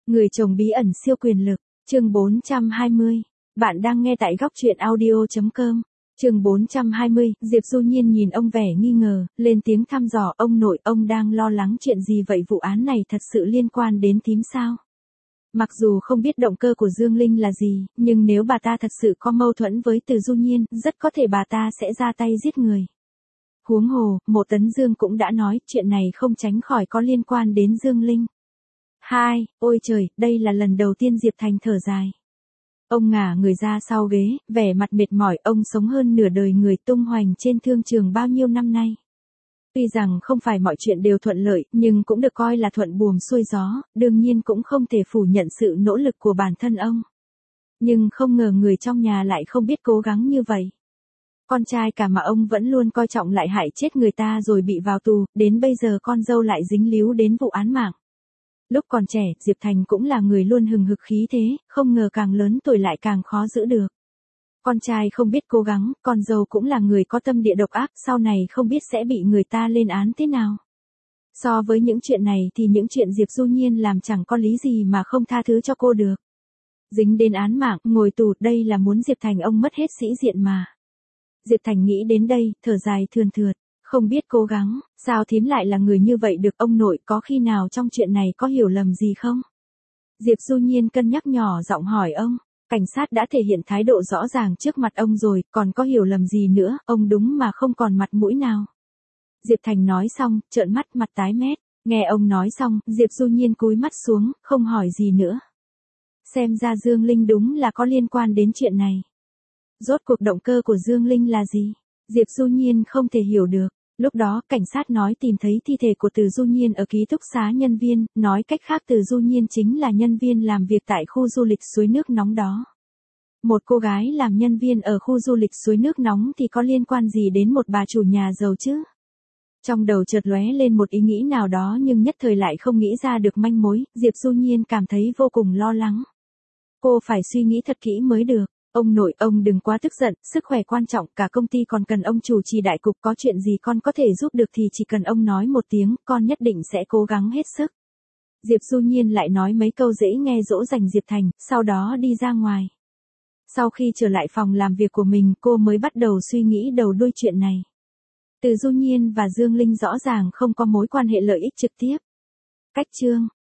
Người chồng bí ẩn siêu quyền lực, chương 420. Bạn đang nghe tại góc truyện audio.com. Chương 420, Diệp Du Nhiên nhìn ông vẻ nghi ngờ, lên tiếng thăm dò, ông nội, ông đang lo lắng chuyện gì vậy, vụ án này thật sự liên quan đến thím sao? Mặc dù không biết động cơ của Dương Linh là gì, nhưng nếu bà ta thật sự có mâu thuẫn với Từ Du Nhiên, rất có thể bà ta sẽ ra tay giết người. Huống hồ, Mộ Tấn Dương cũng đã nói, chuyện này không tránh khỏi có liên quan đến Dương Linh. Ôi trời, đây là lần đầu tiên Diệp Thành thở dài. Ông ngả người ra sau ghế, vẻ mặt mệt mỏi, ông sống hơn nửa đời người tung hoành trên thương trường bao nhiêu năm nay. Tuy rằng không phải mọi chuyện đều thuận lợi, nhưng cũng được coi là thuận buồm xuôi gió, đương nhiên cũng không thể phủ nhận sự nỗ lực của bản thân ông. Nhưng không ngờ người trong nhà lại không biết cố gắng như vậy. Con trai cả mà ông vẫn luôn coi trọng lại hại chết người ta rồi bị vào tù, đến bây giờ con dâu lại dính líu đến vụ án mạng. Lúc còn trẻ, Diệp Thành cũng là người luôn hừng hực khí thế, không ngờ càng lớn tuổi lại càng khó giữ được. Con trai không biết cố gắng, con dâu cũng là người có tâm địa độc ác, sau này không biết sẽ bị người ta lên án thế nào. So với những chuyện này thì những chuyện Diệp Du Nhiên làm chẳng có lý gì mà không tha thứ cho cô được. Dính đến án mạng, ngồi tù, đây là muốn Diệp Thành ông mất hết sĩ diện mà. Diệp Thành nghĩ đến đây, thở dài thườn thượt, không biết cố gắng, sao thím lại là người như vậy được, ông nội, có khi nào trong chuyện này có hiểu lầm gì không? Diệp Du Nhiên cân nhắc nhỏ giọng hỏi ông, cảnh sát đã thể hiện thái độ rõ ràng trước mặt ông rồi, còn có hiểu lầm gì nữa, ông đúng mà không còn mặt mũi nào. Diệp Thành nói xong, trợn mắt, mặt tái mét, nghe ông nói xong, Diệp Du Nhiên cúi mắt xuống, không hỏi gì nữa. Xem ra Dương Linh đúng là có liên quan đến chuyện này. Rốt cuộc động cơ của Dương Linh là gì? Diệp Du Nhiên không thể hiểu được. Lúc đó, cảnh sát nói tìm thấy thi thể của Từ Du Nhiên ở ký túc xá nhân viên, nói cách khác Từ Du Nhiên chính là nhân viên làm việc tại khu du lịch suối nước nóng đó. Một cô gái làm nhân viên ở khu du lịch suối nước nóng thì có liên quan gì đến một bà chủ nhà giàu chứ? Trong đầu chợt lóe lên một ý nghĩ nào đó nhưng nhất thời lại không nghĩ ra được manh mối, Diệp Du Nhiên cảm thấy vô cùng lo lắng. Cô phải suy nghĩ thật kỹ mới được. Ông nội, ông đừng quá tức giận, sức khỏe quan trọng, cả công ty còn cần ông chủ trì đại cục, có chuyện gì con có thể giúp được thì chỉ cần ông nói một tiếng, con nhất định sẽ cố gắng hết sức. Diệp Du Nhiên lại nói mấy câu dễ nghe dỗ dành Diệp Thành, sau đó đi ra ngoài. Sau khi trở lại phòng làm việc của mình, cô mới bắt đầu suy nghĩ đầu đuôi chuyện này. Từ Du Nhiên và Dương Linh rõ ràng không có mối quan hệ lợi ích trực tiếp. Cách chương